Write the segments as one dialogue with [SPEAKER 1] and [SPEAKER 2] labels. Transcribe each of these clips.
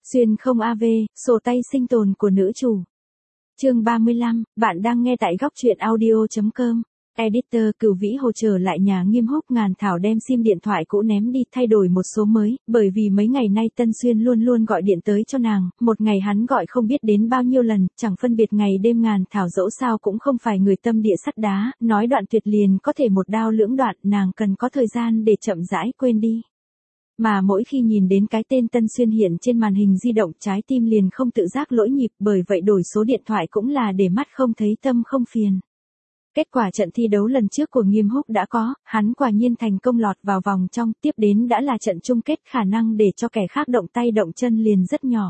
[SPEAKER 1] Xuyên không AV, sổ tay sinh tồn của nữ chủ. Chương 35, bạn đang nghe tại góc truyện audio.com. Editor Cửu Vĩ Hồ trở lại nhà Nghiêm Húc. Ngàn Thảo đem sim điện thoại cũ ném đi, thay đổi một số mới, bởi vì mấy ngày nay Tân Xuyên luôn luôn gọi điện tới cho nàng, một ngày hắn gọi không biết đến bao nhiêu lần, chẳng phân biệt ngày đêm. Ngàn Thảo dẫu sao cũng không phải người tâm địa sắt đá, nói đoạn tuyệt liền có thể một đao lưỡng đoạn, nàng cần có thời gian để chậm rãi quên đi. Mà mỗi khi nhìn đến cái tên Tân Xuyên hiện trên màn hình di động, trái tim liền không tự giác lỗi nhịp, bởi vậy đổi số điện thoại cũng là để mắt không thấy tâm không phiền. Kết quả trận thi đấu lần trước của Nghiêm Húc đã có, hắn quả nhiên thành công lọt vào vòng trong, tiếp đến đã là trận chung kết, khả năng để cho kẻ khác động tay động chân liền rất nhỏ.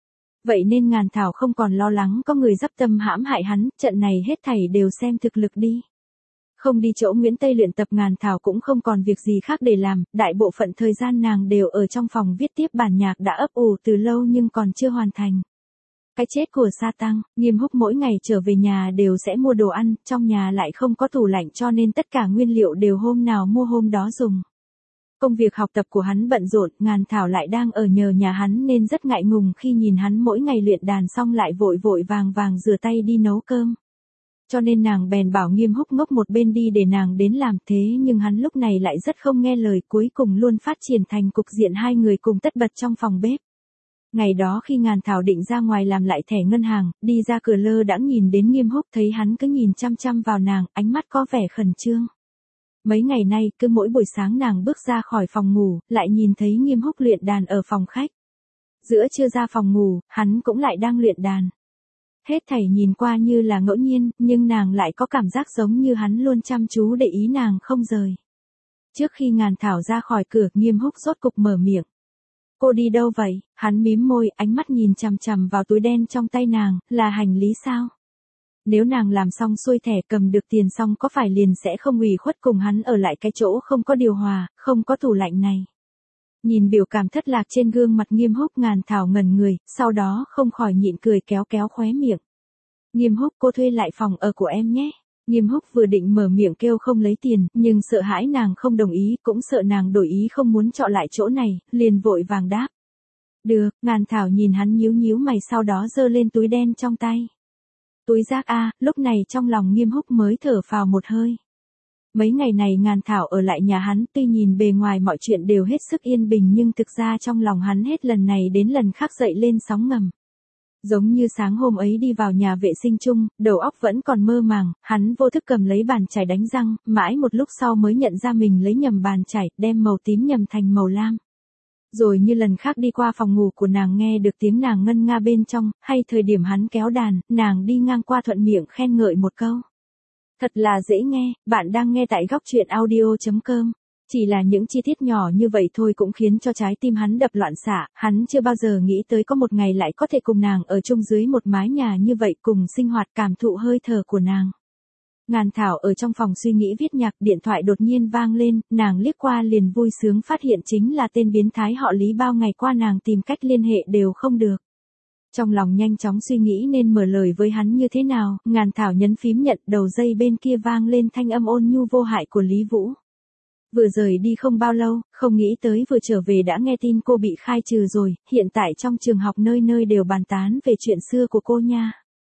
[SPEAKER 1] Vậy nên Ngàn Thảo không còn lo lắng có người dắp tâm hãm hại hắn, trận này hết thảy đều xem thực lực đi. Không đi chỗ Nguyễn Tây luyện tập, Ngàn Thảo cũng không còn việc gì khác để làm, đại bộ phận thời gian nàng đều ở trong phòng viết tiếp bản nhạc đã ấp ủ từ lâu nhưng còn chưa hoàn thành. Cái chết của Sa Tăng, Nghiêm Húc mỗi ngày trở về nhà đều sẽ mua đồ ăn, trong nhà lại không có tủ lạnh cho nên tất cả nguyên liệu đều hôm nào mua hôm đó dùng. Công việc học tập của hắn bận rộn, Ngàn Thảo lại đang ở nhờ nhà hắn nên rất ngại ngùng khi nhìn hắn mỗi ngày luyện đàn xong lại vội vội vàng vàng rửa tay đi nấu cơm. Cho nên nàng bèn bảo Nghiêm Húc ngốc một bên đi để nàng đến làm, thế nhưng hắn lúc này lại rất không nghe lời, cuối cùng luôn phát triển thành cục diện hai người cùng tất bật trong phòng bếp. Ngày đó khi Ngàn Thảo định ra ngoài làm lại thẻ ngân hàng, đi ra cửa lơ đãng nhìn đến Nghiêm Húc, thấy hắn cứ nhìn chăm chăm vào nàng, ánh mắt có vẻ khẩn trương. Mấy ngày nay, cứ mỗi buổi sáng nàng bước ra khỏi phòng ngủ, lại nhìn thấy Nghiêm Húc luyện đàn ở phòng khách. Giữa trưa ra phòng ngủ, hắn cũng lại đang luyện đàn. Hết thảy nhìn qua như là ngẫu nhiên, nhưng nàng lại có cảm giác giống như hắn luôn chăm chú để ý nàng không rời. Trước khi Ngàn Thảo ra khỏi cửa, Nghiêm Húc rốt cục mở miệng. Cô đi đâu vậy? Hắn mím môi, ánh mắt nhìn chằm chằm vào túi đen trong tay nàng, là hành lý sao? Nếu nàng làm xong xuôi thẻ cầm được tiền xong có phải liền sẽ không ủy khuất cùng hắn ở lại cái chỗ không có điều hòa, không có tủ lạnh này? Nhìn biểu cảm thất lạc trên gương mặt Nghiêm Húc, Ngàn Thảo ngẩn người, sau đó không khỏi nhịn cười kéo kéo khóe miệng. Nghiêm Húc, cô thuê lại phòng ở của em nhé. Nghiêm Húc vừa định mở miệng kêu không lấy tiền, nhưng sợ hãi nàng không đồng ý, cũng sợ nàng đổi ý không muốn trọ lại chỗ này, liền vội vàng đáp. Được. Ngàn Thảo nhìn hắn nhíu nhíu mày, sau đó giơ lên túi đen trong tay. Túi rác a, lúc này trong lòng Nghiêm Húc mới thở phào một hơi. Mấy ngày này Ngàn Thảo ở lại nhà hắn, tuy nhìn bề ngoài mọi chuyện đều hết sức yên bình nhưng thực ra trong lòng hắn hết lần này đến lần khác dậy lên sóng ngầm. Giống như sáng hôm ấy đi vào nhà vệ sinh chung, đầu óc vẫn còn mơ màng, hắn vô thức cầm lấy bàn chải đánh răng, mãi một lúc sau mới nhận ra mình lấy nhầm bàn chải, đem màu tím nhầm thành màu lam. Rồi như lần khác đi qua phòng ngủ của nàng nghe được tiếng nàng ngân nga bên trong, hay thời điểm hắn kéo đàn, nàng đi ngang qua thuận miệng khen ngợi một câu. Thật là dễ nghe, bạn đang nghe tại góc truyện audio.com. Chỉ là những chi tiết nhỏ như vậy thôi cũng khiến cho trái tim hắn đập loạn xạ, hắn chưa bao giờ nghĩ tới có một ngày lại có thể cùng nàng ở chung dưới một mái nhà như vậy, cùng sinh hoạt, cảm thụ hơi thở của nàng. Ngàn Thảo ở trong phòng suy nghĩ viết nhạc, điện thoại đột nhiên vang lên, nàng liếc qua liền vui sướng phát hiện chính là tên biến thái họ Lý, bao ngày qua nàng tìm cách liên hệ đều không được. Trong lòng nhanh chóng suy nghĩ nên mở lời với hắn như thế nào, Ngàn Thảo nhấn phím nhận, đầu dây bên kia vang lên thanh âm ôn nhu vô hại của Lý Vũ. Vừa rời đi không bao lâu, không nghĩ tới vừa trở về đã nghe tin cô bị khai trừ rồi, hiện tại trong trường học nơi nơi đều bàn tán về chuyện xưa của cô nha.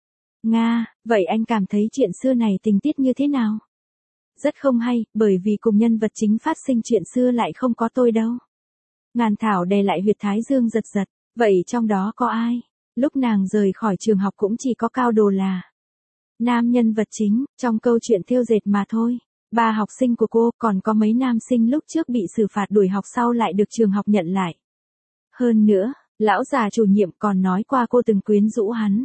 [SPEAKER 1] Nga, vậy anh cảm thấy chuyện xưa này tình tiết như thế nào? Rất không hay, bởi vì cùng nhân vật chính phát sinh chuyện xưa lại không có tôi đâu. Ngàn Thảo đè lại huyệt thái dương giật giật, vậy trong đó có ai? Lúc nàng rời khỏi trường học cũng chỉ có Cao Đồ là nam nhân vật chính, trong câu chuyện thêu dệt mà thôi. 3 học sinh của cô, còn có mấy nam sinh lúc trước bị xử phạt đuổi học sau lại được trường học nhận lại. Hơn nữa, lão già chủ nhiệm còn nói qua cô từng quyến rũ hắn.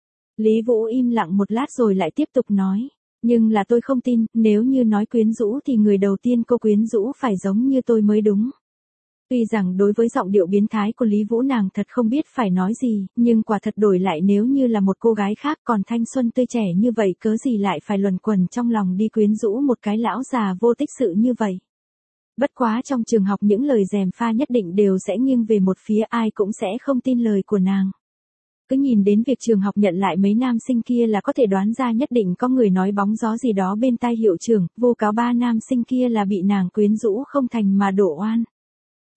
[SPEAKER 1] Lý Vũ im lặng một lát rồi lại tiếp tục nói. Nhưng là tôi không tin, nếu như nói quyến rũ thì người đầu tiên cô quyến rũ phải giống như tôi mới đúng. Tuy rằng đối với giọng điệu biến thái của Lý Vũ nàng thật không biết phải nói gì, nhưng quả thật đổi lại nếu như là một cô gái khác còn thanh xuân tươi trẻ như vậy cớ gì lại phải luẩn quẩn trong lòng đi quyến rũ một cái lão già vô tích sự như vậy. Bất quá trong trường học những lời gièm pha nhất định đều sẽ nghiêng về một phía, ai cũng sẽ không tin lời của nàng. Cứ nhìn đến việc trường học nhận lại mấy nam sinh kia là có thể đoán ra nhất định có người nói bóng gió gì đó bên tai hiệu trưởng, vu cáo 3 nam sinh kia là bị nàng quyến rũ không thành mà đổ oan.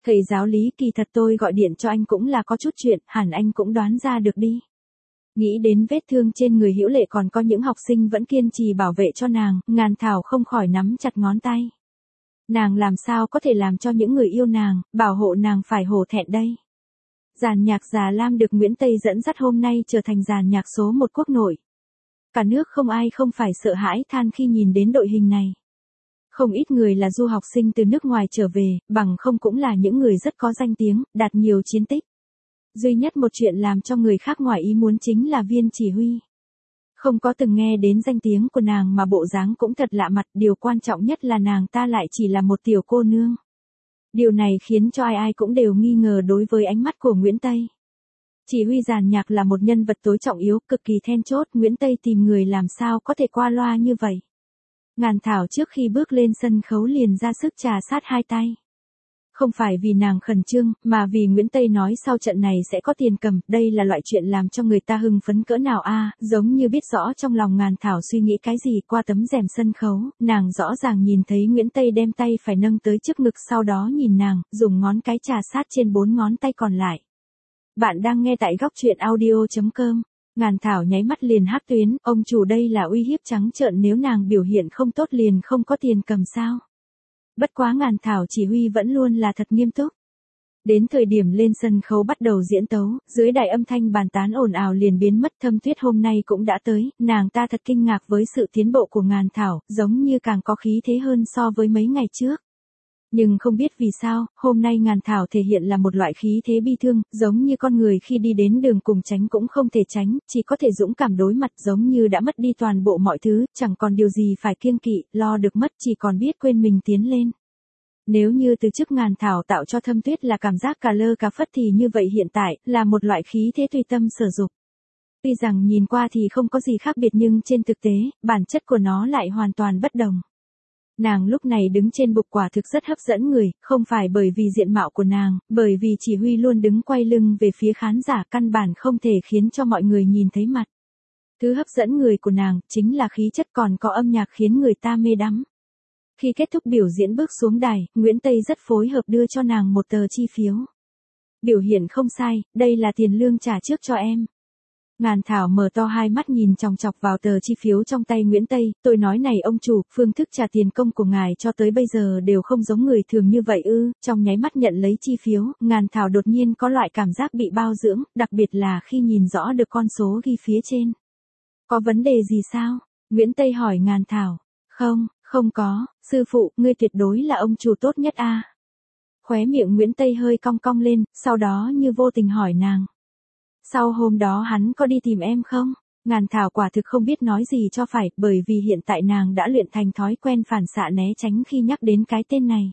[SPEAKER 1] Thầy giáo Lý, kỳ thật tôi gọi điện cho anh cũng là có chút chuyện, hẳn anh cũng đoán ra được đi. Nghĩ đến vết thương trên người Hữu Lệ còn có những học sinh vẫn kiên trì bảo vệ cho nàng, Ngàn Thảo không khỏi nắm chặt ngón tay. Nàng làm sao có thể làm cho những người yêu nàng, bảo hộ nàng phải hổ thẹn đây. Dàn nhạc Già Lam được Nguyễn Tây dẫn dắt hôm nay trở thành dàn nhạc số 1 quốc nội. Cả nước không ai không phải sợ hãi than khi nhìn đến đội hình này. Không ít người là du học sinh từ nước ngoài trở về, bằng không cũng là những người rất có danh tiếng, đạt nhiều chiến tích. Duy nhất một chuyện làm cho người khác ngoài ý muốn chính là Viên Chỉ Huy. Không có từng nghe đến danh tiếng của nàng mà bộ dáng cũng thật lạ mặt, điều quan trọng nhất là nàng ta lại chỉ là một tiểu cô nương. Điều này khiến cho ai ai cũng đều nghi ngờ đối với ánh mắt của Nguyễn Tây. Chỉ huy dàn nhạc là một nhân vật tối trọng yếu, cực kỳ then chốt, Nguyễn Tây tìm người làm sao có thể qua loa như vậy. Ngàn Thảo trước khi bước lên sân khấu liền ra sức trà sát hai tay. Không phải vì nàng khẩn trương, mà vì Nguyễn Tây nói sau trận này sẽ có tiền cầm, đây là loại chuyện làm cho người ta hưng phấn cỡ nào a, giống như biết rõ trong lòng Ngàn Thảo suy nghĩ cái gì. Qua tấm rèm sân khấu, nàng rõ ràng nhìn thấy Nguyễn Tây đem tay phải nâng tới trước ngực, sau đó nhìn nàng, dùng ngón cái trà sát trên 4 ngón tay còn lại. Bạn đang nghe tại góc truyện audio.com. Ngàn Thảo nháy mắt liền hắc tuyến, ông chủ đây là uy hiếp trắng trợn, nếu nàng biểu hiện không tốt liền không có tiền cầm sao. Bất quá Ngàn Thảo chỉ huy vẫn luôn là thật nghiêm túc. Đến thời điểm lên sân khấu bắt đầu diễn tấu, dưới đài âm thanh bàn tán ồn ào liền biến mất. Thâm Tuyết hôm nay cũng đã tới, nàng ta thật kinh ngạc với sự tiến bộ của Ngàn Thảo, giống như càng có khí thế hơn so với mấy ngày trước. Nhưng không biết vì sao, hôm nay Ngàn Thảo thể hiện là một loại khí thế bi thương, giống như con người khi đi đến đường cùng tránh cũng không thể tránh, chỉ có thể dũng cảm đối mặt, giống như đã mất đi toàn bộ mọi thứ, chẳng còn điều gì phải kiêng kỵ, lo được mất, chỉ còn biết quên mình tiến lên. Nếu như từ trước Ngàn Thảo tạo cho Thâm Tuyết là cảm giác cà lơ cà phất thì như vậy hiện tại, là một loại khí thế tùy tâm sở dục. Tuy rằng nhìn qua thì không có gì khác biệt nhưng trên thực tế, bản chất của nó lại hoàn toàn bất đồng. Nàng lúc này đứng trên bục quả thực rất hấp dẫn người, không phải bởi vì diện mạo của nàng, bởi vì chỉ huy luôn đứng quay lưng về phía khán giả, căn bản không thể khiến cho mọi người nhìn thấy mặt. Thứ hấp dẫn người của nàng chính là khí chất, còn có âm nhạc khiến người ta mê đắm. Khi kết thúc biểu diễn bước xuống đài, Nguyễn Tây rất phối hợp đưa cho nàng một tờ chi phiếu. Biểu hiện không sai, đây là tiền lương trả trước cho em. Ngàn Thảo mở to hai mắt nhìn chòng chọc vào tờ chi phiếu trong tay Nguyễn Tây, tôi nói này ông chủ, phương thức trả tiền công của ngài cho tới bây giờ đều không giống người thường như vậy ư. Trong nháy mắt nhận lấy chi phiếu, Ngàn Thảo đột nhiên có loại cảm giác bị bao dưỡng, đặc biệt là khi nhìn rõ được con số ghi phía trên. Có vấn đề gì sao? Nguyễn Tây hỏi Ngàn Thảo. Không có, sư phụ, ngươi tuyệt đối là ông chủ tốt nhất a. Khóe miệng Nguyễn Tây hơi cong cong lên, sau đó như vô tình hỏi nàng. Sau hôm đó hắn có đi tìm em không? Ngàn Thảo quả thực không biết nói gì cho phải, bởi vì hiện tại nàng đã luyện thành thói quen phản xạ né tránh khi nhắc đến cái tên này.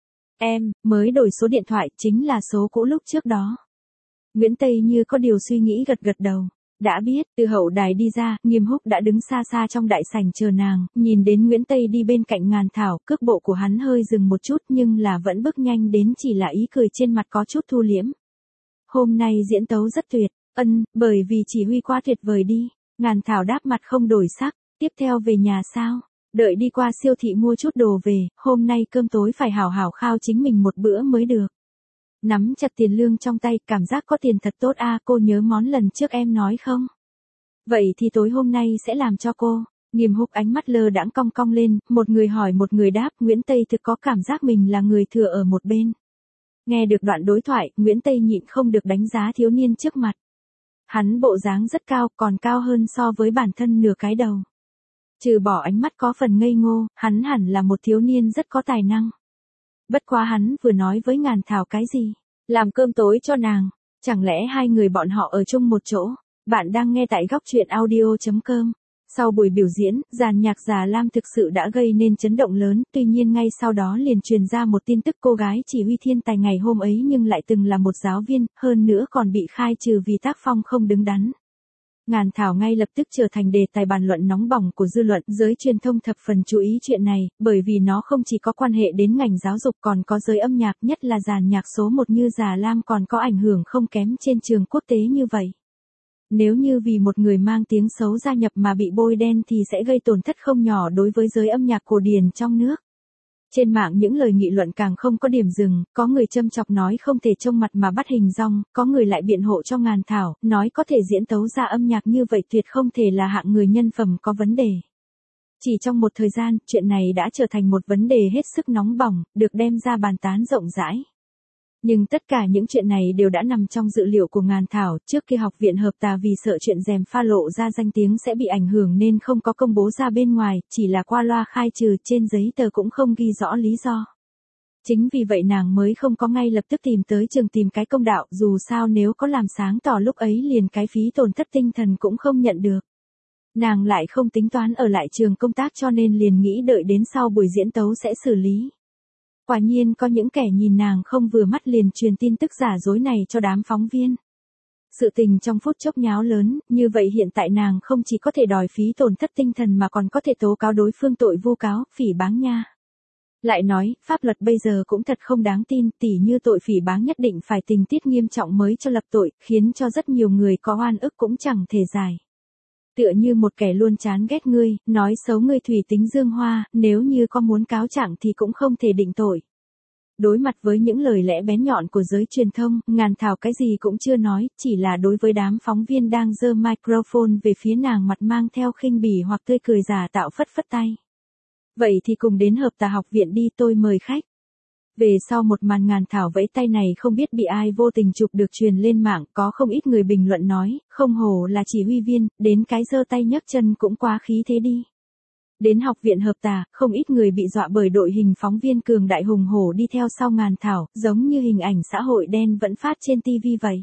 [SPEAKER 1] Em, mới đổi số điện thoại, chính là số cũ lúc trước đó. Nguyễn Tây như có điều suy nghĩ gật gật đầu. Đã biết, từ hậu đài đi ra, Nghiêm Húc đã đứng xa xa trong đại sảnh chờ nàng, nhìn đến Nguyễn Tây đi bên cạnh Ngàn Thảo, cước bộ của hắn hơi dừng một chút nhưng là vẫn bước nhanh đến, chỉ là ý cười trên mặt có chút thu liễm. Hôm nay diễn tấu rất tuyệt, bởi vì chỉ huy quá tuyệt vời đi. Ngàn Thảo đáp mặt không đổi sắc, tiếp theo về nhà sao? Đợi đi qua siêu thị mua chút đồ về, hôm nay cơm tối phải hảo hảo khao chính mình một bữa mới được. Nắm chặt tiền lương trong tay, cảm giác có tiền thật tốt a, cô nhớ món lần trước em nói không? Vậy thì tối hôm nay sẽ làm cho cô. Nghiêm Húc ánh mắt lơ đãng cong cong lên, một người hỏi một người đáp, Nguyễn Tây thực có cảm giác mình là người thừa ở một bên. Nghe được đoạn đối thoại, Nguyễn Tây nhịn không được đánh giá thiếu niên trước mặt. Hắn bộ dáng rất cao, còn cao hơn so với bản thân nửa cái đầu. Trừ bỏ ánh mắt có phần ngây ngô, hắn hẳn là một thiếu niên rất có tài năng. Bất quá hắn vừa nói với Ngàn Thảo cái gì? Làm cơm tối cho nàng. Chẳng lẽ hai người bọn họ ở chung một chỗ? Bạn đang nghe tại góc truyện audio.com. Sau buổi biểu diễn, dàn nhạc Già Lam thực sự đã gây nên chấn động lớn, tuy nhiên ngay sau đó liền truyền ra một tin tức cô gái chỉ huy thiên tài ngày hôm ấy nhưng lại từng là một giáo viên, hơn nữa còn bị khai trừ vì tác phong không đứng đắn. Ngàn Thảo ngay lập tức trở thành đề tài bàn luận nóng bỏng của dư luận, giới truyền thông thập phần chú ý chuyện này, bởi vì nó không chỉ có quan hệ đến ngành giáo dục còn có giới âm nhạc, nhất là dàn nhạc số 1 như Già Lam còn có ảnh hưởng không kém trên trường quốc tế như vậy. Nếu như vì một người mang tiếng xấu gia nhập mà bị bôi đen thì sẽ gây tổn thất không nhỏ đối với giới âm nhạc cổ điển trong nước. Trên mạng những lời nghị luận càng không có điểm dừng, có người châm chọc nói không thể trông mặt mà bắt hình dong, có người lại biện hộ cho Ngàn Thảo, nói có thể diễn tấu ra âm nhạc như vậy tuyệt không thể là hạng người nhân phẩm có vấn đề. Chỉ trong một thời gian, chuyện này đã trở thành một vấn đề hết sức nóng bỏng, được đem ra bàn tán rộng rãi. Nhưng tất cả những chuyện này đều đã nằm trong dự liệu của Ngàn Thảo, trước khi học viện Hợp Tà vì sợ chuyện rèm pha lộ ra danh tiếng sẽ bị ảnh hưởng nên không có công bố ra bên ngoài, chỉ là qua loa khai trừ, trên giấy tờ cũng không ghi rõ lý do. Chính vì vậy nàng mới không có ngay lập tức tìm tới trường tìm cái công đạo, dù sao nếu có làm sáng tỏ lúc ấy liền cái phí tổn thất tinh thần cũng không nhận được. Nàng lại không tính toán ở lại trường công tác cho nên liền nghĩ đợi đến sau buổi diễn tấu sẽ xử lý. Quả nhiên có những kẻ nhìn nàng không vừa mắt liền truyền tin tức giả dối này cho đám phóng viên. Sự tình trong phút chốc nháo lớn, như vậy hiện tại nàng không chỉ có thể đòi phí tổn thất tinh thần mà còn có thể tố cáo đối phương tội vu cáo, phỉ báng nha. Lại nói, pháp luật bây giờ cũng thật không đáng tin, tỉ như tội phỉ báng nhất định phải tình tiết nghiêm trọng mới cho lập tội, khiến cho rất nhiều người có oan ức cũng chẳng thể giải. Tựa như một kẻ luôn chán ghét ngươi, nói xấu ngươi thủy tính dương hoa, nếu như có muốn cáo trạng thì cũng không thể định tội. Đối mặt với những lời lẽ bén nhọn của giới truyền thông, Ngàn Thảo cái gì cũng chưa nói, chỉ là đối với đám phóng viên đang giơ microphone về phía nàng mặt mang theo khinh bỉ hoặc tươi cười giả tạo phất phất tay. Vậy thì cùng đến Hợp Tà học viện đi, tôi mời khách. Về sau một màn Ngàn Thảo vẫy tay này không biết bị ai vô tình chụp được truyền lên mạng, có không ít người bình luận nói, không hổ là chỉ huy viên, đến cái giơ tay nhấc chân cũng quá khí thế đi. Đến học viện Hợp Tà, không ít người bị dọa bởi đội hình phóng viên cường đại hùng hổ đi theo sau Ngàn Thảo, giống như hình ảnh xã hội đen vẫn phát trên TV vậy.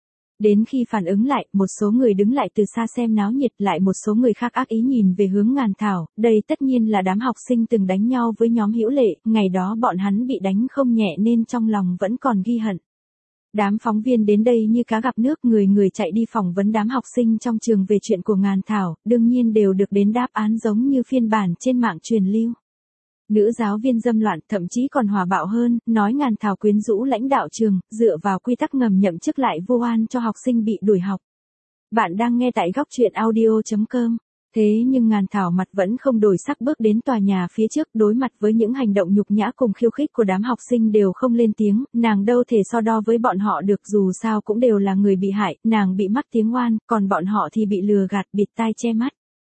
[SPEAKER 1] Đến khi phản ứng lại, một số người đứng lại từ xa xem náo nhiệt, lại một số người khác ác ý nhìn về hướng Ngàn Thảo, đây tất nhiên là đám học sinh từng đánh nhau với nhóm Hữu Lệ, ngày đó bọn hắn bị đánh không nhẹ nên trong lòng vẫn còn ghi hận. Đám phóng viên đến đây như cá gặp nước, người người chạy đi phỏng vấn đám học sinh trong trường về chuyện của Ngàn Thảo, đương nhiên đều được đến đáp án giống như phiên bản trên mạng truyền lưu. Nữ giáo viên dâm loạn, thậm chí còn hòa bạo hơn, nói Ngàn Thảo quyến rũ lãnh đạo trường, dựa vào quy tắc ngầm nhậm chức lại vu oan cho học sinh bị đuổi học. Bạn đang nghe tại góc truyện audio.com. Thế nhưng Ngàn Thảo mặt vẫn không đổi sắc bước đến tòa nhà phía trước, đối mặt với những hành động nhục nhã cùng khiêu khích của đám học sinh đều không lên tiếng, nàng đâu thể so đo với bọn họ được, dù sao cũng đều là người bị hại, nàng bị mắc tiếng oan, còn bọn họ thì bị lừa gạt, bịt tai che mắt.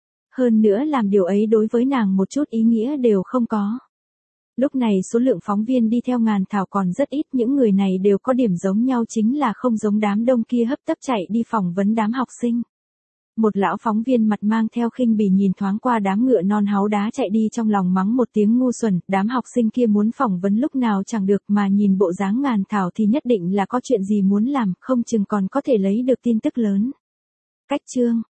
[SPEAKER 1] Hơn nữa làm điều ấy đối với nàng một chút ý nghĩa đều không có. Lúc này số lượng phóng viên đi theo Ngàn Thảo còn rất ít, những người này đều có điểm giống nhau chính là không giống đám đông kia hấp tấp chạy đi phỏng vấn đám học sinh. Một lão phóng viên mặt mang theo khinh bỉ nhìn thoáng qua đám ngựa non háu đá chạy đi trong lòng mắng một tiếng ngu xuẩn, đám học sinh kia muốn phỏng vấn lúc nào chẳng được mà nhìn bộ dáng Ngàn Thảo thì nhất định là có chuyện gì muốn làm, không chừng còn có thể lấy được tin tức lớn. Cách chương